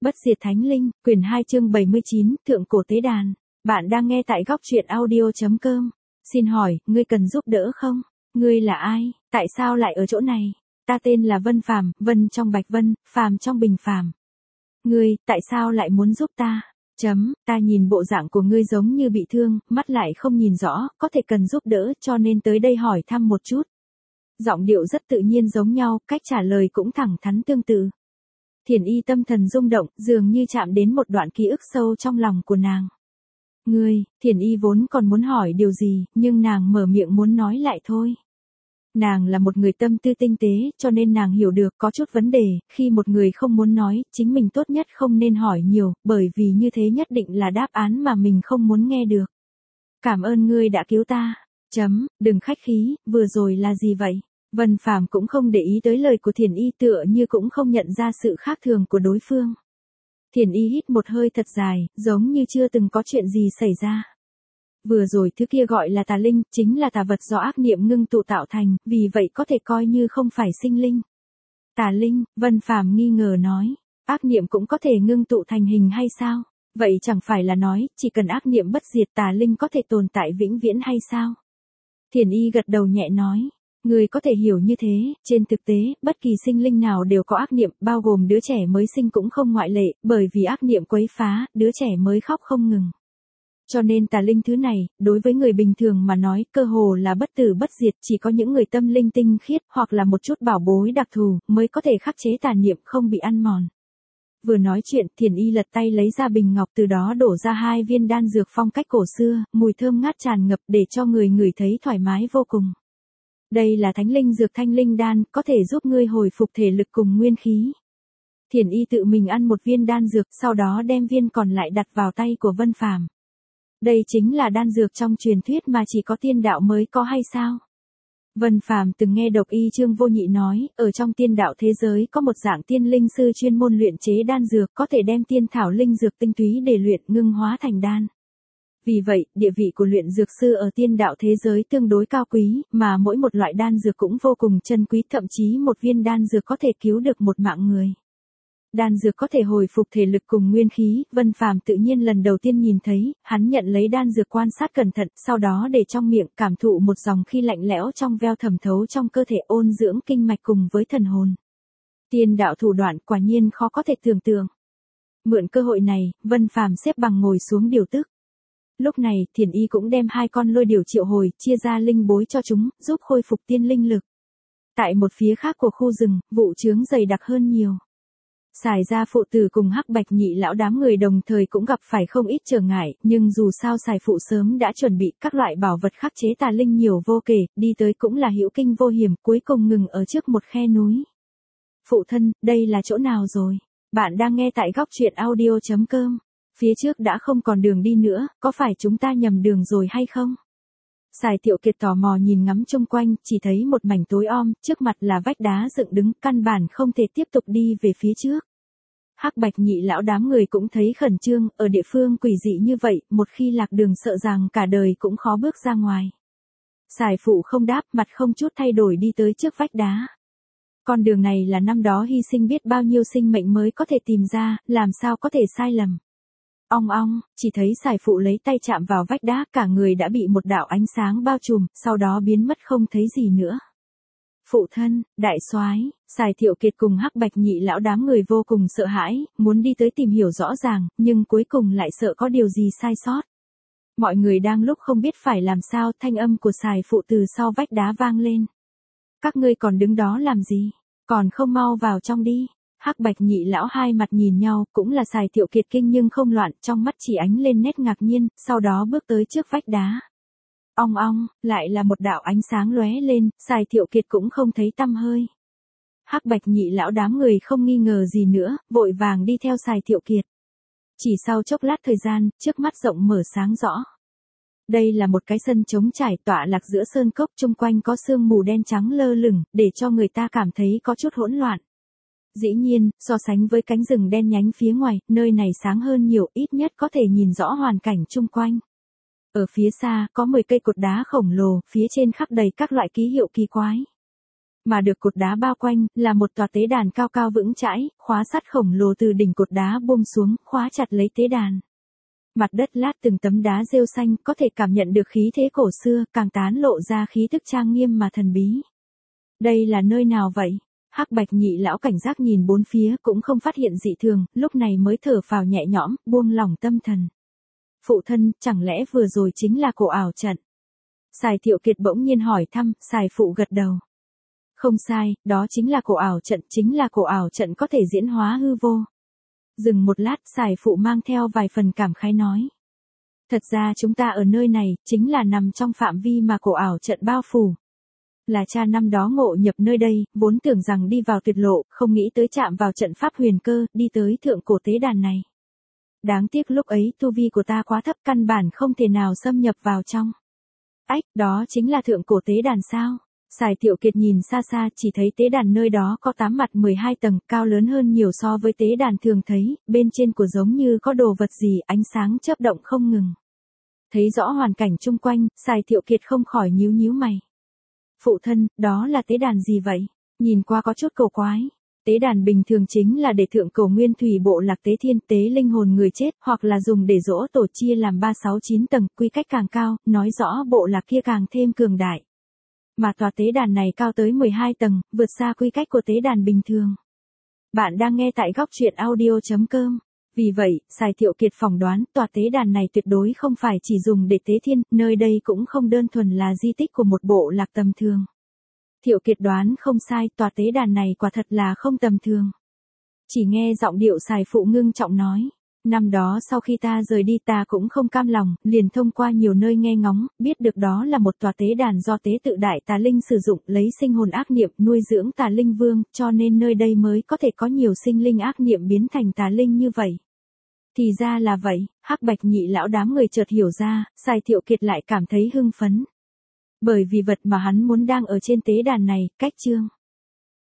Bất diệt thánh linh, quyển 2 chương 79, thượng cổ tế đàn. Bạn đang nghe tại góc truyện audio.com. Xin hỏi, ngươi cần giúp đỡ không? Ngươi là ai? Tại sao lại ở chỗ này? Ta tên là Vân Phàm, Vân trong Bạch Vân, Phàm trong Bình Phàm. Ngươi, tại sao lại muốn giúp ta? Ta nhìn bộ dạng của ngươi giống như bị thương, mắt lại không nhìn rõ, có thể cần giúp đỡ cho nên tới đây hỏi thăm một chút. Giọng điệu rất tự nhiên giống nhau, cách trả lời cũng thẳng thắn tương tự. Thiền Y tâm thần rung động, dường như chạm đến một đoạn ký ức sâu trong lòng của nàng. Ngươi, Thiền Y vốn còn muốn hỏi điều gì, nhưng nàng mở miệng muốn nói lại thôi. Nàng là một người tâm tư tinh tế, cho nên nàng hiểu được có chút vấn đề, khi một người không muốn nói, chính mình tốt nhất không nên hỏi nhiều, bởi vì như thế nhất định là đáp án mà mình không muốn nghe được. Cảm ơn ngươi đã cứu ta. Đừng khách khí, vừa rồi là gì vậy? Vân Phàm cũng không để ý tới lời của Thiền Y, tựa như cũng không nhận ra sự khác thường của đối phương. Thiền Y hít một hơi thật dài, giống như chưa từng có chuyện gì xảy ra. Vừa rồi thứ kia gọi là tà linh, chính là tà vật do ác niệm ngưng tụ tạo thành, vì vậy có thể coi như không phải sinh linh. Tà linh, Vân Phàm nghi ngờ nói, ác niệm cũng có thể ngưng tụ thành hình hay sao? Vậy chẳng phải là nói, chỉ cần ác niệm bất diệt tà linh có thể tồn tại vĩnh viễn hay sao? Thiền Y gật đầu nhẹ nói. Người có thể hiểu như thế, trên thực tế, bất kỳ sinh linh nào đều có ác niệm, bao gồm đứa trẻ mới sinh cũng không ngoại lệ, bởi vì ác niệm quấy phá, đứa trẻ mới khóc không ngừng. Cho nên tà linh thứ này, đối với người bình thường mà nói, cơ hồ là bất tử bất diệt, chỉ có những người tâm linh tinh khiết, hoặc là một chút bảo bối đặc thù, mới có thể khắc chế tà niệm không bị ăn mòn. Vừa nói chuyện, Thiền Y lật tay lấy ra bình ngọc, từ đó đổ ra 2 viên đan dược phong cách cổ xưa, mùi thơm ngát tràn ngập để cho người ngửi thấy thoải mái vô cùng. Đây là thánh linh dược thanh linh đan, có thể giúp ngươi hồi phục thể lực cùng nguyên khí. Thiền Y tự mình ăn một viên đan dược, sau đó đem viên còn lại đặt vào tay của Vân Phàm. Đây chính là đan dược trong truyền thuyết mà chỉ có tiên đạo mới có hay sao? Vân Phàm từng nghe Độc Y Trương Vô Nhị nói, ở trong tiên đạo thế giới có một dạng tiên linh sư chuyên môn luyện chế đan dược, có thể đem tiên thảo linh dược tinh túy để luyện ngưng hóa thành đan. Vì vậy, địa vị của luyện dược sư ở tiên đạo thế giới tương đối cao quý, mà mỗi một loại đan dược cũng vô cùng chân quý, thậm chí một viên đan dược có thể cứu được một mạng người. Đan dược có thể hồi phục thể lực cùng nguyên khí, Vân Phàm tự nhiên lần đầu tiên nhìn thấy, hắn nhận lấy đan dược quan sát cẩn thận, sau đó để trong miệng cảm thụ một dòng khi lạnh lẽo trong veo thẩm thấu trong cơ thể, ôn dưỡng kinh mạch cùng với thần hồn. Tiên đạo thủ đoạn quả nhiên khó có thể tưởng tượng. Mượn cơ hội này, Vân Phàm xếp bằng ngồi xuống điều tức. Lúc này, Thiền Y cũng đem 2 con lôi điểu triệu hồi, chia ra linh bối cho chúng, giúp khôi phục tiên linh lực. Tại một phía khác của khu rừng, vụ chướng dày đặc hơn nhiều. Xài Gia phụ tử cùng Hắc Bạch Nhị lão đám người đồng thời cũng gặp phải không ít trở ngại, nhưng dù sao Xài phụ sớm đã chuẩn bị các loại bảo vật khắc chế tà linh nhiều vô kể, đi tới cũng là hữu kinh vô hiểm, cuối cùng ngừng ở trước một khe núi. Phụ thân, đây là chỗ nào rồi? Bạn đang nghe tại góc truyện audio.com. Phía trước đã không còn đường đi nữa, có phải chúng ta nhầm đường rồi hay không? Sài Thiệu Kiệt tò mò nhìn ngắm chung quanh, chỉ thấy một mảnh tối om, trước mặt là vách đá dựng đứng, căn bản không thể tiếp tục đi về phía trước. Hắc Bạch Nhị lão đám người cũng thấy khẩn trương, ở địa phương quỷ dị như vậy, một khi lạc đường sợ rằng cả đời cũng khó bước ra ngoài. Sài phụ không đáp, mặt không chút thay đổi đi tới trước vách đá. Con đường này là năm đó hy sinh biết bao nhiêu sinh mệnh mới có thể tìm ra, làm sao có thể sai lầm. Ong ong, chỉ thấy Sài phụ lấy tay chạm vào vách đá, cả người đã bị một đạo ánh sáng bao trùm, sau đó biến mất không thấy gì nữa. Phụ thân, đại soái, Sài Thiệu Kiệt cùng Hắc Bạch Nhị lão đám người vô cùng sợ hãi, muốn đi tới tìm hiểu rõ ràng, nhưng cuối cùng lại sợ có điều gì sai sót. Mọi người đang lúc không biết phải làm sao, thanh âm của Sài phụ từ sau vách đá vang lên. Các ngươi còn đứng đó làm gì? Còn không mau vào trong đi. Hắc Bạch Nhị lão hai mặt nhìn nhau, cũng là Sài Thiệu Kiệt kinh nhưng không loạn, trong mắt chỉ ánh lên nét ngạc nhiên, sau đó bước tới trước vách đá. Ong ong, lại là một đạo ánh sáng lóe lên, Sài Thiệu Kiệt cũng không thấy tăm hơi. Hắc Bạch Nhị lão đám người không nghi ngờ gì nữa, vội vàng đi theo Sài Thiệu Kiệt. Chỉ sau chốc lát thời gian, trước mắt rộng mở sáng rõ. Đây là một cái sân trống trải tọa lạc giữa sơn cốc, chung quanh có sương mù đen trắng lơ lửng, để cho người ta cảm thấy có chút hỗn loạn. Dĩ nhiên, so sánh với cánh rừng đen nhánh phía ngoài, nơi này sáng hơn nhiều, ít nhất có thể nhìn rõ hoàn cảnh chung quanh. Ở phía xa, có 10 cây cột đá khổng lồ, phía trên khắc đầy các loại ký hiệu kỳ quái. Mà được cột đá bao quanh, là một tòa tế đàn cao cao vững chãi, khóa sắt khổng lồ từ đỉnh cột đá buông xuống, khóa chặt lấy tế đàn. Mặt đất lát từng tấm đá rêu xanh, có thể cảm nhận được khí thế cổ xưa, càng tán lộ ra khí tức trang nghiêm mà thần bí. Đây là nơi nào vậy? Hắc Bạch Nhị lão cảnh giác nhìn bốn phía, cũng không phát hiện dị thường, lúc này mới thở phào nhẹ nhõm, buông lỏng tâm thần. Phụ thân, chẳng lẽ vừa rồi chính là cổ ảo trận? Sài Thiệu Kiệt bỗng nhiên hỏi thăm, Sài phụ gật đầu. Không sai, đó chính là cổ ảo trận, chính là cổ ảo trận có thể diễn hóa hư vô. Dừng một lát, Sài phụ mang theo vài phần cảm khái nói. Thật ra chúng ta ở nơi này, chính là nằm trong phạm vi mà cổ ảo trận bao phủ. Là cha năm đó ngộ nhập nơi đây, vốn tưởng rằng đi vào tuyệt lộ, không nghĩ tới chạm vào trận pháp huyền cơ, đi tới thượng cổ tế đàn này. Đáng tiếc lúc ấy tu vi của ta quá thấp, căn bản không thể nào xâm nhập vào trong. Ách, đó chính là thượng cổ tế đàn sao? Sài Thiệu Kiệt nhìn xa xa, chỉ thấy tế đàn nơi đó có 8 mặt 12 tầng, cao lớn hơn nhiều so với tế đàn thường thấy, bên trên của giống như có đồ vật gì, ánh sáng chớp động không ngừng. Thấy rõ hoàn cảnh chung quanh, Sài Thiệu Kiệt không khỏi nhíu nhíu mày. Phụ thân, đó là tế đàn gì vậy? Nhìn qua có chút cổ quái. Tế đàn bình thường chính là để thượng cổ nguyên thủy bộ lạc tế thiên, tế linh hồn người chết, hoặc là dùng để dỗ tổ, chia làm 3, 6, 9 tầng, quy cách càng cao, nói rõ bộ lạc kia càng thêm cường đại. Mà tòa tế đàn này cao tới 12 tầng, vượt xa quy cách của tế đàn bình thường. Bạn đang nghe tại góc truyện audio.com. Vì vậy, Sài Thiệu Kiệt phỏng đoán, tòa tế đàn này tuyệt đối không phải chỉ dùng để tế thiên, nơi đây cũng không đơn thuần là di tích của một bộ lạc tầm thường. Thiệu Kiệt đoán không sai, tòa tế đàn này quả thật là không tầm thường. Chỉ nghe giọng điệu Sài phụ ngưng trọng nói. Năm đó sau khi ta rời đi ta cũng không cam lòng, liền thông qua nhiều nơi nghe ngóng, biết được đó là một tòa tế đàn do tế tự đại tà linh sử dụng lấy sinh hồn ác niệm nuôi dưỡng tà linh vương, cho nên nơi đây mới có thể có nhiều sinh linh ác niệm biến thành tà linh như vậy. Thì ra là vậy, Hắc Bạch Nhị lão đám người chợt hiểu ra, Sài Thiệu Kiệt lại cảm thấy hưng phấn. Bởi vì vật mà hắn muốn đang ở trên tế đàn này, cách chương.